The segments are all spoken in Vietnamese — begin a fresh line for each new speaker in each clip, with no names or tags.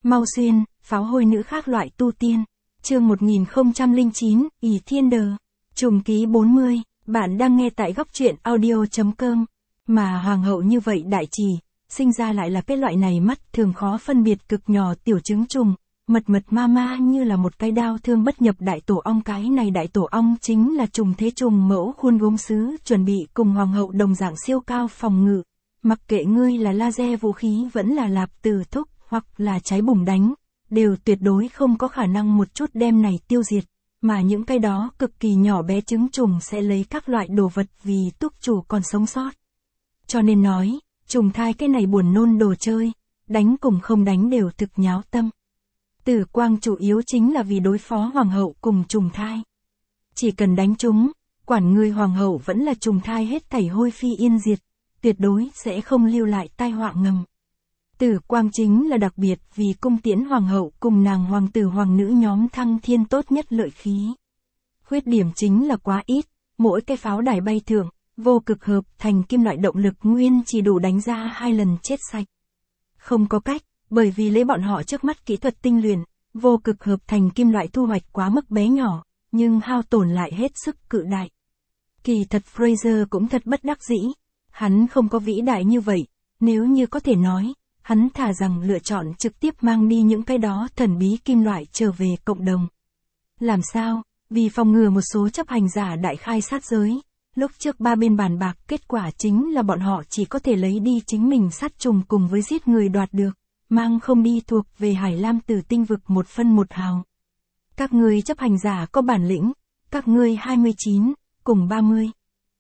Mau Xuyên, pháo hôi nữ khác loại tu tiên. Chương 1009, ỷ thiên đờ. Trùng ký 40, bạn đang nghe tại góc truyện audio.com. Mà hoàng hậu như vậy đại trì, sinh ra lại là cái loại này mắt thường khó phân biệt cực nhỏ tiểu trứng trùng, mật ma ma như là một cái đao thương bất nhập đại tổ ong. Cái này đại tổ ong chính là trùng thế trùng mẫu khuôn gốm sứ, chuẩn bị cùng hoàng hậu đồng dạng siêu cao phòng ngự. Mặc kệ ngươi là laser vũ khí vẫn là lạp tử thúc, hoặc là trái bùng đánh, đều tuyệt đối không có khả năng một chút đem này tiêu diệt, mà những cái đó cực kỳ nhỏ bé trứng trùng sẽ lấy các loại đồ vật vì túc chủ còn sống sót. Cho nên nói, trùng thai cái này buồn nôn đồ chơi, đánh cùng không đánh đều thực nháo tâm. Tử quang chủ yếu chính là vì đối phó hoàng hậu cùng trùng thai. Chỉ cần đánh chúng, quản người hoàng hậu vẫn là trùng thai hết thảy hôi phi yên diệt, tuyệt đối sẽ không lưu lại tai họa ngầm. Tử quang chính là đặc biệt vì cung tiễn hoàng hậu cùng nàng hoàng tử hoàng nữ nhóm thăng thiên tốt nhất lợi khí. Khuyết điểm chính là quá ít, mỗi cái pháo đài bay thượng, vô cực hợp thành kim loại động lực nguyên chỉ đủ đánh ra 2 lần chết sạch. Không có cách, bởi vì lấy bọn họ trước mắt kỹ thuật tinh luyện, vô cực hợp thành kim loại thu hoạch quá mức bé nhỏ, nhưng hao tổn lại hết sức cự đại. Kỳ thật Fraser cũng thật bất đắc dĩ, hắn không có vĩ đại như vậy, nếu như có thể nói, hắn thà rằng lựa chọn trực tiếp mang đi những cái đó thần bí kim loại trở về cộng đồng. Làm sao? Vì phòng ngừa một số chấp hành giả đại khai sát giới, lúc trước ba bên bàn bạc kết quả chính là bọn họ chỉ có thể lấy đi chính mình sát trùng cùng với giết người đoạt được, mang không đi thuộc về Hải Lam Tử tinh vực 1 phân 1 hào. Các ngươi chấp hành giả có bản lĩnh, các ngươi 29, cùng 30.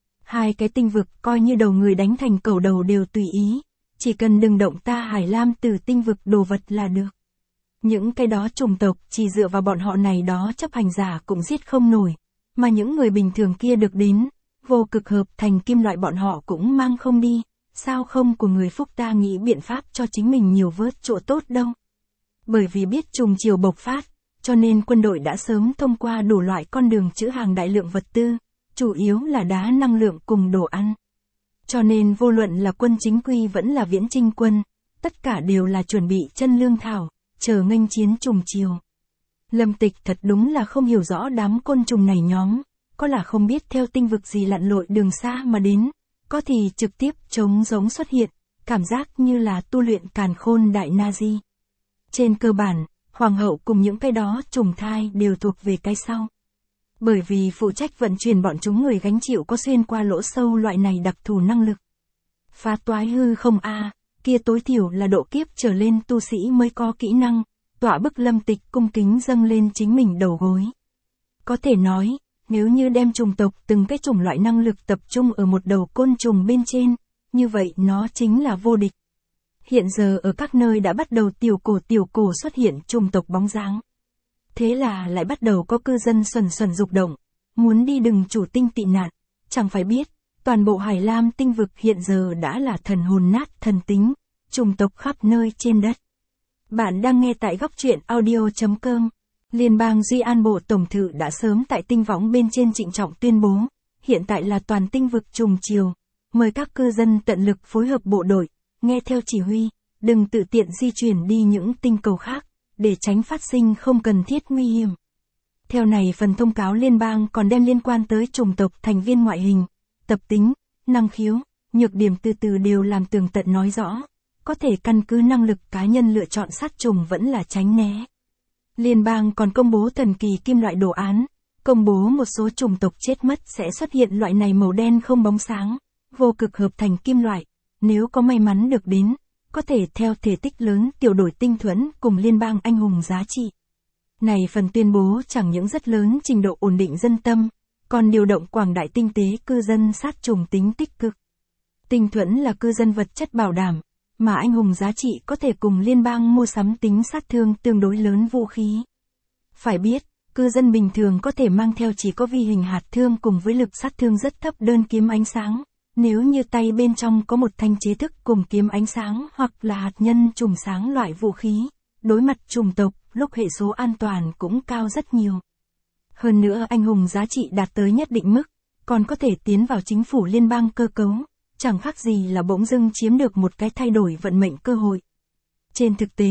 2 cái tinh vực coi như đầu người đánh thành cẩu đầu đều tùy ý. Chỉ cần đừng động ta Hải Lam Tử tinh vực đồ vật là được. Những cái đó chủng tộc chỉ dựa vào bọn họ này đó chấp hành giả cũng giết không nổi, mà những người bình thường kia được đến, vô cực hợp thành kim loại bọn họ cũng mang không đi, sao không của người phúc ta nghĩ biện pháp cho chính mình nhiều vớt chỗ tốt đâu. Bởi vì biết trùng chiều bộc phát, cho nên quân đội đã sớm thông qua đủ loại con đường trữ hàng đại lượng vật tư, chủ yếu là đá năng lượng cùng đồ ăn. Cho nên vô luận là quân chính quy vẫn là viễn chinh quân, tất cả đều là chuẩn bị chân lương thảo, chờ nghênh chiến trùng chiều. Lâm Tịch thật đúng là không hiểu rõ đám côn trùng này nhóm, có là không biết theo tinh vực gì lặn lội đường xa mà đến, có thì trực tiếp trống giống xuất hiện, cảm giác như là tu luyện càn khôn đại Nazi. Trên cơ bản, hoàng hậu cùng những cái đó trùng thai đều thuộc về cái sau. Bởi vì phụ trách vận chuyển bọn chúng người gánh chịu có xuyên qua lỗ sâu loại này đặc thù năng lực. Phá toái hư không kia tối thiểu là độ kiếp trở lên tu sĩ mới có kỹ năng, tỏa bức Lâm Tịch cung kính dâng lên chính mình đầu gối. Có thể nói, nếu như đem trùng tộc từng cái chủng loại năng lực tập trung ở một đầu côn trùng bên trên, như vậy nó chính là vô địch. Hiện giờ ở các nơi đã bắt đầu tiểu cổ xuất hiện trùng tộc bóng dáng. Thế là lại bắt đầu có cư dân xuẩn dục động, muốn đi đừng chủ tinh tị nạn, chẳng phải biết, toàn bộ Hải Lam tinh vực hiện giờ đã là thần hồn nát thần tính, trùng tộc khắp nơi trên đất. Bạn đang nghe tại góc truyện audio.com. Liên bang Duy An Bộ Tổng thự đã sớm tại tinh võng bên trên trịnh trọng tuyên bố, hiện tại là toàn tinh vực trùng chiều, mời các cư dân tận lực phối hợp bộ đội, nghe theo chỉ huy, đừng tự tiện di chuyển đi những tinh cầu khác, để tránh phát sinh không cần thiết nguy hiểm. Theo này phần thông cáo liên bang còn đem liên quan tới chủng tộc thành viên ngoại hình, tập tính, năng khiếu, nhược điểm từ từ đều làm tường tận nói rõ, có thể căn cứ năng lực cá nhân lựa chọn sát trùng vẫn là tránh né. Liên bang còn công bố thần kỳ kim loại đồ án, công bố một số chủng tộc chết mất sẽ xuất hiện loại này màu đen không bóng sáng, vô cực hợp thành kim loại, nếu có may mắn được đến, có thể theo thể tích lớn tiểu đổi tinh thuẫn cùng liên bang anh hùng giá trị. Này phần tuyên bố chẳng những rất lớn trình độ ổn định dân tâm, còn điều động quảng đại tinh tế cư dân sát trùng tính tích cực. Tinh thuẫn là cư dân vật chất bảo đảm, mà anh hùng giá trị có thể cùng liên bang mua sắm tính sát thương tương đối lớn vũ khí. Phải biết, cư dân bình thường có thể mang theo chỉ có vi hình hạt thương cùng với lực sát thương rất thấp đơn kiếm ánh sáng. Nếu như tay bên trong có một thanh chế thức cùng kiếm ánh sáng hoặc là hạt nhân trùng sáng loại vũ khí, đối mặt trùng tộc, lúc hệ số an toàn cũng cao rất nhiều. Hơn nữa anh hùng giá trị đạt tới nhất định mức, còn có thể tiến vào chính phủ liên bang cơ cấu, chẳng khác gì là bỗng dưng chiếm được một cái thay đổi vận mệnh cơ hội. Trên thực tế,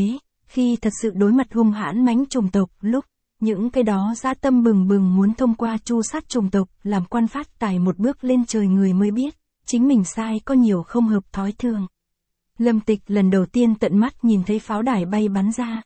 Khi thật sự đối mặt hung hãn mãnh chủng tộc, lúc những cái đó dã tâm bừng bừng muốn thông qua tru sát chủng tộc, làm quan phát tài một bước lên trời, người mới biết, chính mình sai có nhiều không hợp thói thường. Lâm Tịch lần đầu tiên tận mắt nhìn thấy pháo đài bay bắn ra.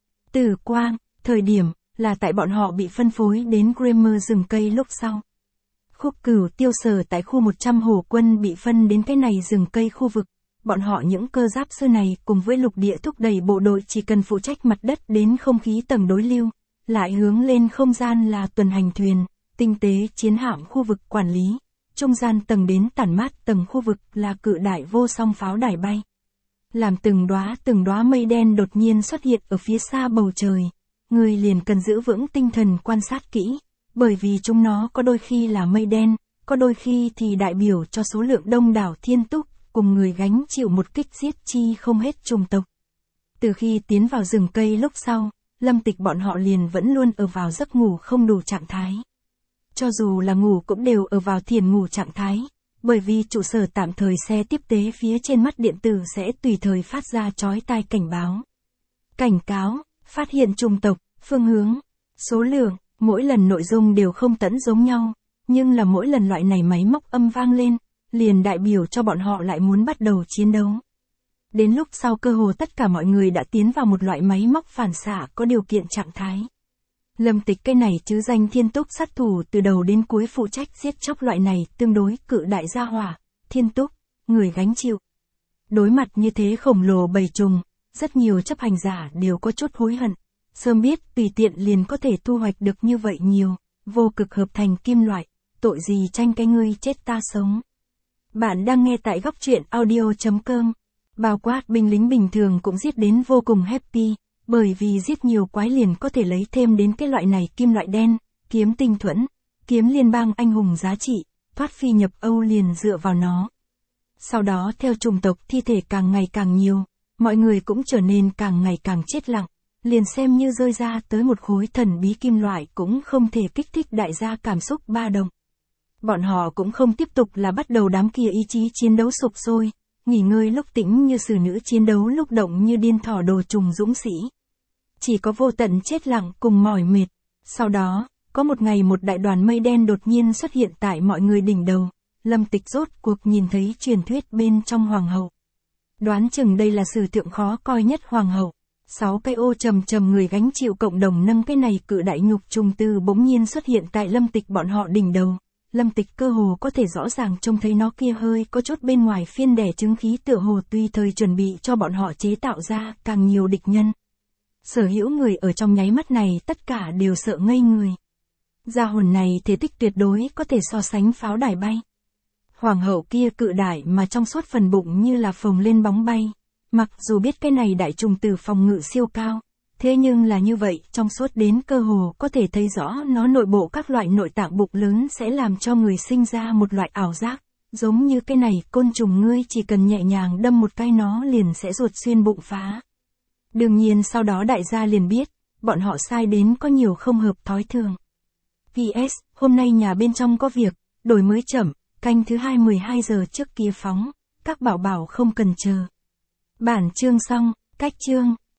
Từ quang, thời điểm, là tại bọn họ bị phân phối đến Grimer rừng cây lúc sau. Khúc Cửu Tiêu sở tại khu 100 hổ quân bị phân đến cái này rừng cây khu vực. Bọn họ những cơ giáp sư này cùng với lục địa thúc đẩy bộ đội chỉ cần phụ trách mặt đất đến không khí tầng đối lưu, lại hướng lên không gian là tuần hành thuyền, tinh tế chiến hạm khu vực quản lý, trung gian tầng đến tản mát tầng khu vực là cự đại vô song pháo đài bay. Làm từng đóa mây đen đột nhiên xuất hiện ở phía xa bầu trời, người liền cần giữ vững tinh thần quan sát kỹ, bởi vì chúng nó có đôi khi là mây đen, có đôi khi thì đại biểu cho số lượng đông đảo thiên túc, cùng người gánh chịu một kích giết chi không hết chủng tộc. Từ khi tiến vào rừng cây lúc sau, Lâm Tịch bọn họ liền vẫn luôn ở vào giấc ngủ không đủ trạng thái. Cho dù là ngủ cũng đều ở vào thiền ngủ trạng thái, bởi vì trụ sở tạm thời xe tiếp tế phía trên mắt điện tử sẽ tùy thời phát ra chói tai cảnh báo. Cảnh cáo, phát hiện chủng tộc, phương hướng, số lượng, mỗi lần nội dung đều không tẫn giống nhau, nhưng là mỗi lần loại này máy móc âm vang lên, liền đại biểu cho bọn họ lại muốn bắt đầu chiến đấu. Đến lúc sau cơ hồ tất cả mọi người đã tiến vào một loại máy móc phản xạ có điều kiện trạng thái. Lâm Tịch cái này chứ danh thiên túc sát thủ từ đầu đến cuối phụ trách giết chóc loại này tương đối cự đại gia hỏa, thiên túc, người gánh chịu. Đối mặt như thế khổng lồ bầy trùng, rất nhiều chấp hành giả đều có chút hối hận, sớm biết tùy tiện liền có thể thu hoạch được như vậy nhiều, vô cực hợp thành kim loại, tội gì tranh cái ngươi chết ta sống. Bạn đang nghe tại góc truyện audio.com. Bao quát binh lính bình thường cũng giết đến vô cùng happy, bởi vì giết nhiều quái liền có thể lấy thêm đến cái loại này kim loại đen, kiếm tinh thuẫn, kiếm liên bang anh hùng giá trị, thoát phi nhập Âu liền dựa vào nó. Sau đó theo chủng tộc thi thể càng ngày càng nhiều, mọi người cũng trở nên càng ngày càng chết lặng, liền xem như rơi ra tới một khối thần bí kim loại cũng không thể kích thích đại gia cảm xúc ba động. Bọn họ cũng không tiếp tục là bắt đầu đám kia ý chí chiến đấu sục sôi, nghỉ ngơi lúc tĩnh như xử nữ chiến đấu lúc động như điên thỏ đồ trùng dũng sĩ. Chỉ có vô tận chết lặng cùng mỏi mệt. Sau đó, có một ngày một đại đoàn mây đen đột nhiên xuất hiện tại mọi người đỉnh đầu. Lâm Tịch rốt cuộc nhìn thấy truyền thuyết bên trong hoàng hậu. Đoán chừng đây là sử thượng khó coi nhất hoàng hậu. 6 cái ô trầm trầm người gánh chịu cộng đồng nâng cái này cự đại nhục trùng từ bỗng nhiên xuất hiện tại Lâm Tịch bọn họ đỉnh đầu. Lâm Tịch cơ hồ có thể rõ ràng trông thấy nó kia hơi có chút bên ngoài phiên đẻ chứng khí tựa hồ tùy thời chuẩn bị cho bọn họ chế tạo ra càng nhiều địch nhân. Sở hữu người ở trong nháy mắt này tất cả đều sợ ngây người. Gia hồn này thể tích tuyệt đối có thể so sánh pháo đài bay. Hoàng hậu kia cự đại mà trong suốt phần bụng như là phồng lên bóng bay. Mặc dù biết cái này đại trùng tử phòng ngự siêu cao, thế nhưng là như vậy, trong suốt đến cơ hồ có thể thấy rõ nó nội bộ các loại nội tạng bụng lớn sẽ làm cho người sinh ra một loại ảo giác, giống như cái này côn trùng ngươi chỉ cần nhẹ nhàng đâm một cái nó liền sẽ ruột xuyên bụng phá. Đương nhiên sau đó đại gia liền biết, bọn họ sai đến có nhiều không hợp thói thường. PS, hôm nay nhà bên trong có việc, đổi mới chậm, canh thứ 2 12 giờ trước kia phóng, các bảo bảo không cần chờ. Bản chương xong, cách chương.